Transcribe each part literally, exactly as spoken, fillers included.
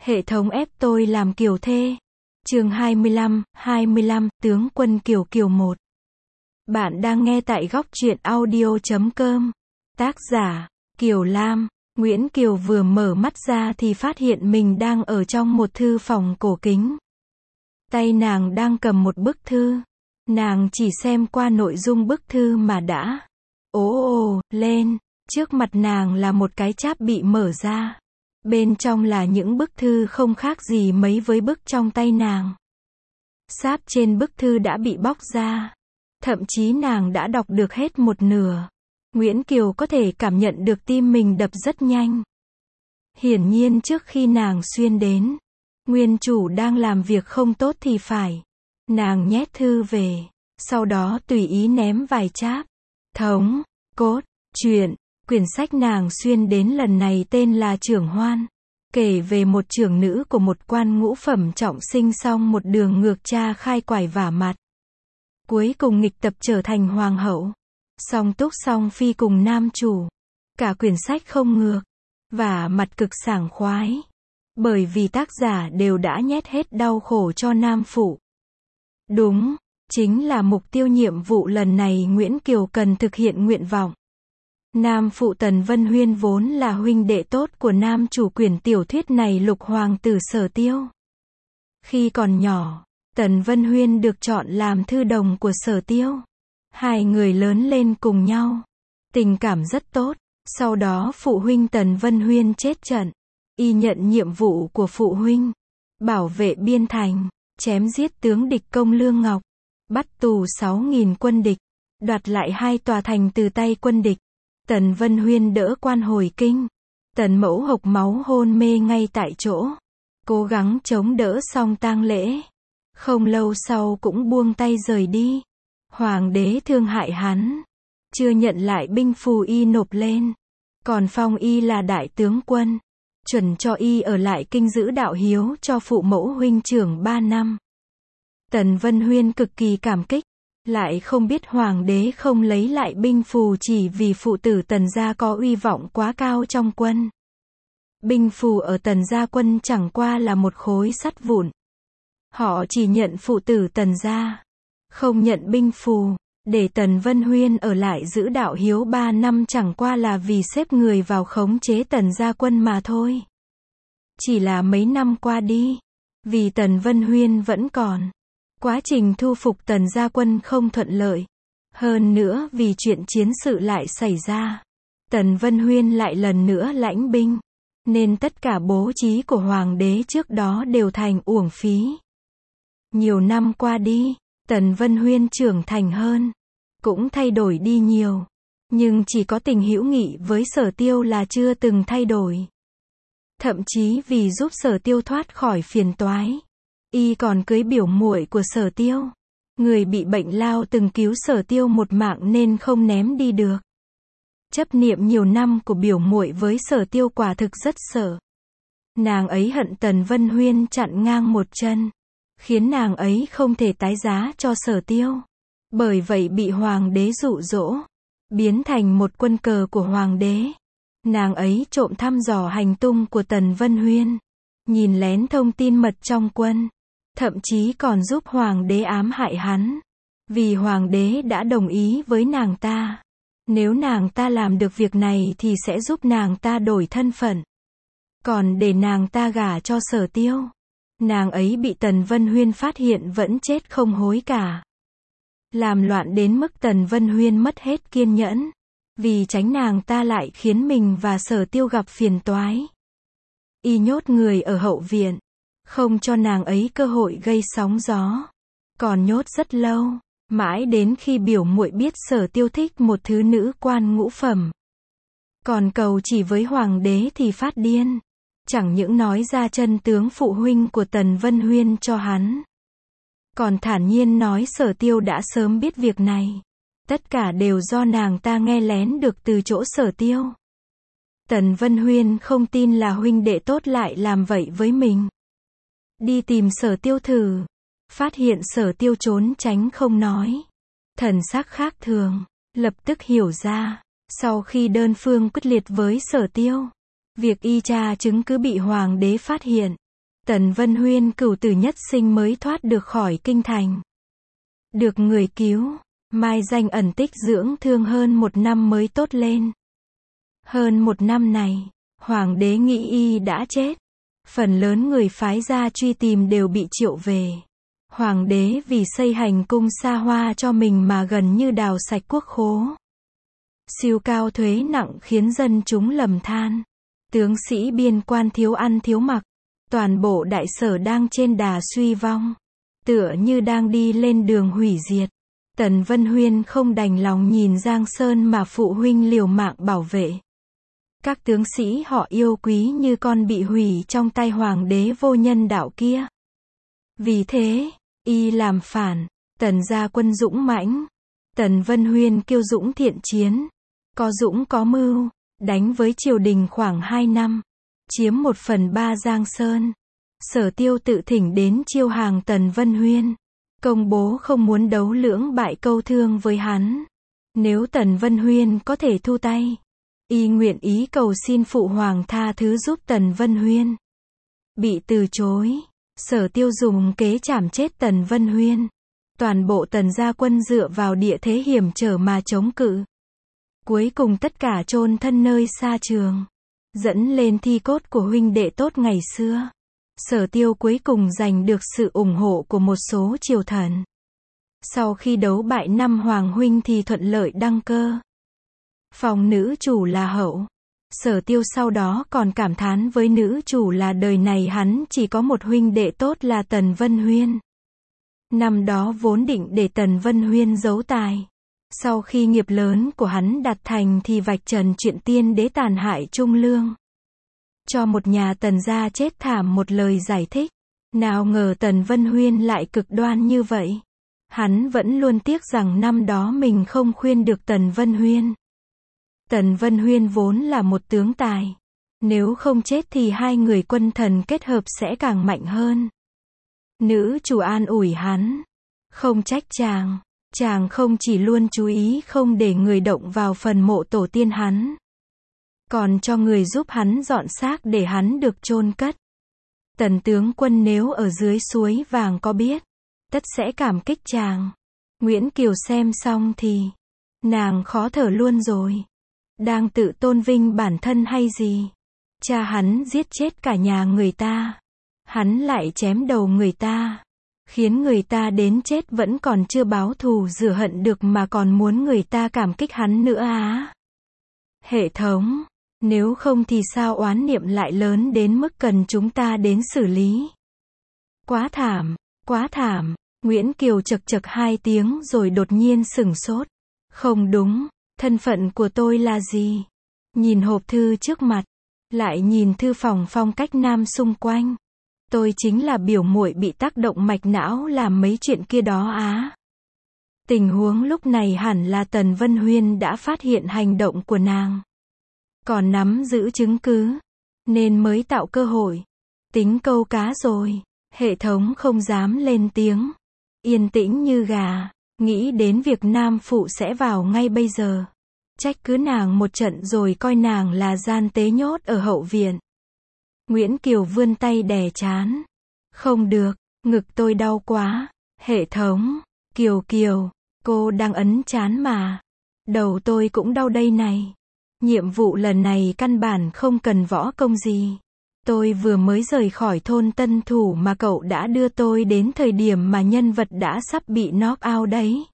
Hệ thống ép tôi làm kiều thê. Chương hai mươi lăm, hai mươi lăm, tướng quân Kiều Kiều một. Bạn đang nghe tại góc truyện audio chấm com. Tác giả, Kiều Lam. Nguyễn Kiều vừa mở mắt ra thì phát hiện mình đang ở trong một thư phòng cổ kính. Tay nàng đang cầm một bức thư. Nàng chỉ xem qua nội dung bức thư mà đã ồ ồ lên. Trước mặt nàng là một cái cháp bị mở ra. Bên trong là những bức thư không khác gì mấy với bức trong tay nàng. Sáp trên bức thư đã bị bóc ra. Thậm chí nàng đã đọc được hết một nửa. Nguyễn Kiều có thể cảm nhận được tim mình đập rất nhanh. Hiển nhiên trước khi nàng xuyên đến, nguyên chủ đang làm việc không tốt thì phải. Nàng nhét thư về, sau đó tùy ý ném vài cháp. Thống, cốt, truyện. Quyển sách nàng xuyên đến lần này tên là Trưởng Hoan, kể về một trưởng nữ của một quan ngũ phẩm trọng sinh xong một đường ngược cha khai quải vả mặt. Cuối cùng nghịch tập trở thành hoàng hậu. Song túc song phi cùng nam chủ. Cả quyển sách không ngược, vả mặt cực sảng khoái. Bởi vì tác giả đều đã nhét hết đau khổ cho nam phụ. Đúng, chính là mục tiêu nhiệm vụ lần này Nguyễn Kiều cần thực hiện nguyện vọng. Nam phụ Tần Vân Huyên vốn là huynh đệ tốt của nam chủ quyển tiểu thuyết này Lục Hoàng tử Sở Tiêu. Khi còn nhỏ, Tần Vân Huyên được chọn làm thư đồng của Sở Tiêu. Hai người lớn lên cùng nhau. Tình cảm rất tốt. Sau đó phụ huynh Tần Vân Huyên chết trận. Y nhận nhiệm vụ của phụ huynh. Bảo vệ biên thành. Chém giết tướng địch Công Lương Ngọc. Bắt tù sáu nghìn quân địch. Đoạt lại hai tòa thành từ tay quân địch. Tần Vân Huyên đỡ quan hồi kinh. Tần Mẫu hộc máu hôn mê ngay tại chỗ. Cố gắng chống đỡ xong tang lễ. Không lâu sau cũng buông tay rời đi. Hoàng đế thương hại hắn. Chưa nhận lại binh phù y nộp lên. Còn phong y là đại tướng quân. Chuẩn cho y ở lại kinh giữ đạo hiếu cho phụ mẫu huynh trưởng ba năm. Tần Vân Huyên cực kỳ cảm kích. Lại không biết hoàng đế không lấy lại binh phù chỉ vì phụ tử Tần gia có uy vọng quá cao trong quân. Binh phù ở Tần gia quân chẳng qua là một khối sắt vụn. Họ chỉ nhận phụ tử Tần gia, không nhận binh phù. Để Tần Vân Huyên ở lại giữ đạo hiếu ba năm chẳng qua là vì xếp người vào khống chế Tần gia quân mà thôi. Chỉ là mấy năm qua đi, vì Tần Vân Huyên vẫn còn. Quá trình thu phục Tần gia quân không thuận lợi. Hơn nữa vì chuyện chiến sự lại xảy ra. Tần Vân Huyên lại lần nữa lãnh binh. Nên tất cả bố trí của hoàng đế trước đó đều thành uổng phí. Nhiều năm qua đi, Tần Vân Huyên trưởng thành hơn. Cũng thay đổi đi nhiều. Nhưng chỉ có tình hữu nghị với Sở Tiêu là chưa từng thay đổi. Thậm chí vì giúp Sở Tiêu thoát khỏi phiền toái. Y còn cưới biểu muội của Sở Tiêu. Người bị bệnh lao từng cứu Sở Tiêu một mạng nên không ném đi được. Chấp niệm nhiều năm của biểu muội với Sở Tiêu quả thực rất sợ. Nàng ấy hận Tần Vân Huyên chặn ngang một chân. Khiến nàng ấy không thể tái giá cho Sở Tiêu. Bởi vậy bị hoàng đế dụ dỗ. Biến thành một quân cờ của hoàng đế. Nàng ấy trộm thăm dò hành tung của Tần Vân Huyên. Nhìn lén thông tin mật trong quân. Thậm chí còn giúp hoàng đế ám hại hắn. Vì hoàng đế đã đồng ý với nàng ta. Nếu nàng ta làm được việc này thì sẽ giúp nàng ta đổi thân phận. Còn để nàng ta gả cho Sở Tiêu. Nàng ấy bị Tần Vân Huyên phát hiện vẫn chết không hối cả. Làm loạn đến mức Tần Vân Huyên mất hết kiên nhẫn. Vì tránh nàng ta lại khiến mình và Sở Tiêu gặp phiền toái. Y nhốt người ở hậu viện. Không cho nàng ấy cơ hội gây sóng gió. Còn nhốt rất lâu. Mãi đến khi biểu muội biết Sở Tiêu thích một thứ nữ quan ngũ phẩm. Còn cầu chỉ với hoàng đế thì phát điên. Chẳng những nói ra chân tướng phụ huynh của Tần Vân Huyên cho hắn. Còn thản nhiên nói Sở Tiêu đã sớm biết việc này. Tất cả đều do nàng ta nghe lén được từ chỗ Sở Tiêu. Tần Vân Huyên không tin là huynh đệ tốt lại làm vậy với mình. Đi tìm Sở Tiêu thử. Phát hiện Sở Tiêu trốn tránh không nói. Thần sắc khác thường. Lập tức hiểu ra. Sau khi đơn phương quyết liệt với Sở Tiêu. Việc y tra chứng cứ bị hoàng đế phát hiện. Tần Vân Huyên cửu tử nhất sinh mới thoát được khỏi kinh thành. Được người cứu, mai danh ẩn tích dưỡng thương hơn một năm mới tốt lên. Hơn một năm này, hoàng đế nghĩ y đã chết. Phần lớn người phái gia truy tìm đều bị triệu về. Hoàng đế vì xây hành cung xa hoa cho mình mà gần như đào sạch quốc khố. Siêu cao thuế nặng khiến dân chúng lầm than. Tướng sĩ biên quan thiếu ăn thiếu mặc. Toàn bộ đại sở đang trên đà suy vong. Tựa như đang đi lên đường hủy diệt. Tần Vân Huyên không đành lòng nhìn Giang Sơn mà phụ huynh liều mạng bảo vệ. Các tướng sĩ họ yêu quý như con bị hủy trong tay hoàng đế vô nhân đạo kia. Vì thế, y làm phản. Tần gia quân dũng mãnh. Tần Vân Huyên kiêu dũng thiện chiến. Có dũng có mưu. Đánh với triều đình khoảng hai năm. Chiếm một phần ba Giang Sơn. Sở Tiêu tự thỉnh đến chiêu hàng Tần Vân Huyên. Công bố không muốn đấu lưỡng bại câu thương với hắn. Nếu Tần Vân Huyên có thể thu tay, y nguyện ý cầu xin phụ hoàng tha thứ giúp Tần Vân Huyên. Bị từ chối, Sở Tiêu dùng kế trảm chết Tần Vân Huyên. Toàn bộ Tần gia quân dựa vào địa thế hiểm trở mà chống cự. Cuối cùng tất cả chôn thân nơi xa trường. Dẫn lên thi cốt của huynh đệ tốt ngày xưa. Sở Tiêu cuối cùng giành được sự ủng hộ của một số triều thần. Sau khi đấu bại năm hoàng huynh thì thuận lợi đăng cơ. Phong nữ chủ là hậu. Sở Tiêu sau đó còn cảm thán với nữ chủ là đời này hắn chỉ có một huynh đệ tốt là Tần Vân Huyên. Năm đó vốn định để Tần Vân Huyên giấu tài. Sau khi nghiệp lớn của hắn đạt thành thì vạch trần chuyện tiên đế tàn hại Trung Lương. Cho một nhà Tần gia chết thảm một lời giải thích. Nào ngờ Tần Vân Huyên lại cực đoan như vậy. Hắn vẫn luôn tiếc rằng năm đó mình không khuyên được Tần Vân Huyên. Tần Vân Huyên vốn là một tướng tài. Nếu không chết thì hai người quân thần kết hợp sẽ càng mạnh hơn. Nữ chủ an ủi hắn. Không trách chàng. Chàng không chỉ luôn chú ý không để người động vào phần mộ tổ tiên hắn. Còn cho người giúp hắn dọn xác để hắn được chôn cất. Tần tướng quân nếu ở dưới suối vàng có biết, tất sẽ cảm kích chàng. Nguyễn Kiều xem xong thì, nàng khó thở luôn rồi. Đang tự tôn vinh bản thân hay gì? Cha hắn giết chết cả nhà người ta. Hắn lại chém đầu người ta. Khiến người ta đến chết vẫn còn chưa báo thù rửa hận được mà còn muốn người ta cảm kích hắn nữa á. Hệ thống, nếu không thì sao oán niệm lại lớn đến mức cần chúng ta đến xử lý? Quá thảm, quá thảm. Nguyễn Kiều chật chật hai tiếng rồi đột nhiên sửng sốt. Không đúng, thân phận của tôi là gì? Nhìn hộp thư trước mặt, lại nhìn thư phòng phong cách nam xung quanh. Tôi chính là biểu muội bị tác động mạch não làm mấy chuyện kia đó á. Tình huống lúc này hẳn là Tần Vân Huyên đã phát hiện hành động của nàng. Còn nắm giữ chứng cứ, nên mới tạo cơ hội. Tính câu cá rồi, hệ thống không dám lên tiếng. Yên tĩnh như gà, nghĩ đến việc Nam Phụ sẽ vào ngay bây giờ. Trách cứ nàng một trận rồi coi nàng là gian tế nhốt ở hậu viện. Nguyễn Kiều vươn tay đè trán. Không được, ngực tôi đau quá. Hệ thống, Kiều Kiều, cô đang ấn trán mà. Đầu tôi cũng đau đây này. Nhiệm vụ lần này căn bản không cần võ công gì. Tôi vừa mới rời khỏi thôn Tân Thủ mà cậu đã đưa tôi đến thời điểm mà nhân vật đã sắp bị knock out đấy.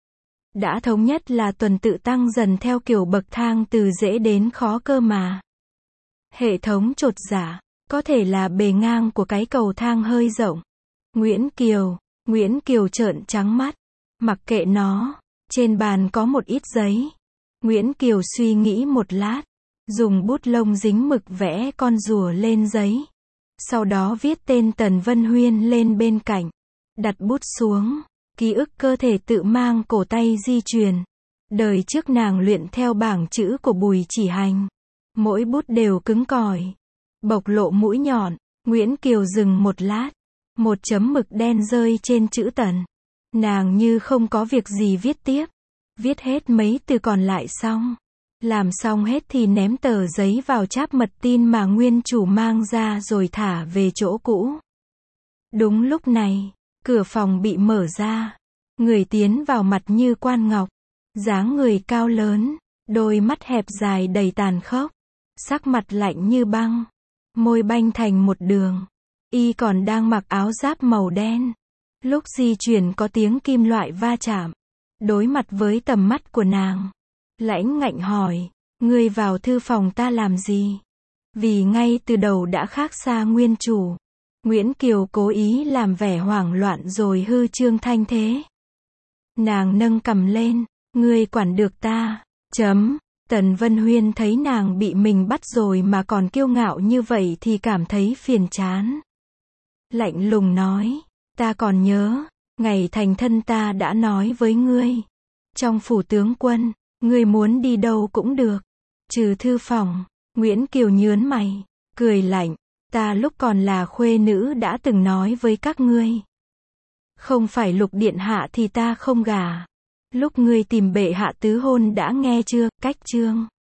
Đã thống nhất là tuần tự tăng dần theo kiểu bậc thang từ dễ đến khó cơ mà. Hệ thống chột dạ, có thể là bề ngang của cái cầu thang hơi rộng. Nguyễn Kiều, Nguyễn Kiều trợn trắng mắt. Mặc kệ nó, trên bàn có một ít giấy. Nguyễn Kiều suy nghĩ một lát, dùng bút lông dính mực vẽ con rùa lên giấy. Sau đó viết tên Tần Vân Huyên lên bên cạnh. Đặt bút xuống, ký ức cơ thể tự mang cổ tay di truyền. Đời trước nàng luyện theo bảng chữ của Bùi Chỉ Hành. Mỗi bút đều cứng cỏi, bộc lộ mũi nhọn. Nguyễn Kiều dừng một lát, một chấm mực đen rơi trên chữ Tần. Nàng như không có việc gì viết tiếp. Viết hết mấy từ còn lại xong. Làm xong hết thì ném tờ giấy vào cháp mật tin mà nguyên chủ mang ra rồi thả về chỗ cũ. Đúng lúc này, cửa phòng bị mở ra. Người tiến vào mặt như quan ngọc, dáng người cao lớn, đôi mắt hẹp dài đầy tàn khốc, sắc mặt lạnh như băng, môi banh thành một đường. Y còn đang mặc áo giáp màu đen. Lúc di chuyển có tiếng kim loại va chạm. Đối mặt với tầm mắt của nàng, lãnh ngạnh hỏi, ngươi vào thư phòng ta làm gì? Vì ngay từ đầu đã khác xa nguyên chủ. Nguyễn Kiều cố ý làm vẻ hoảng loạn rồi hư trương thanh thế. Nàng nâng cằm lên, ngươi quản được ta, chấm. Tần Vân Huyên thấy nàng bị mình bắt rồi mà còn kiêu ngạo như vậy thì cảm thấy phiền chán. Lạnh lùng nói, ta còn nhớ, ngày thành thân ta đã nói với ngươi. Trong phủ tướng quân, ngươi muốn đi đâu cũng được, trừ thư phòng. Nguyễn Kiều nhớn mày, cười lạnh, ta lúc còn là khuê nữ đã từng nói với các ngươi. Không phải Lục điện hạ thì ta không gả. Lúc ngươi tìm bệ hạ tứ hôn đã nghe chưa, cách chương.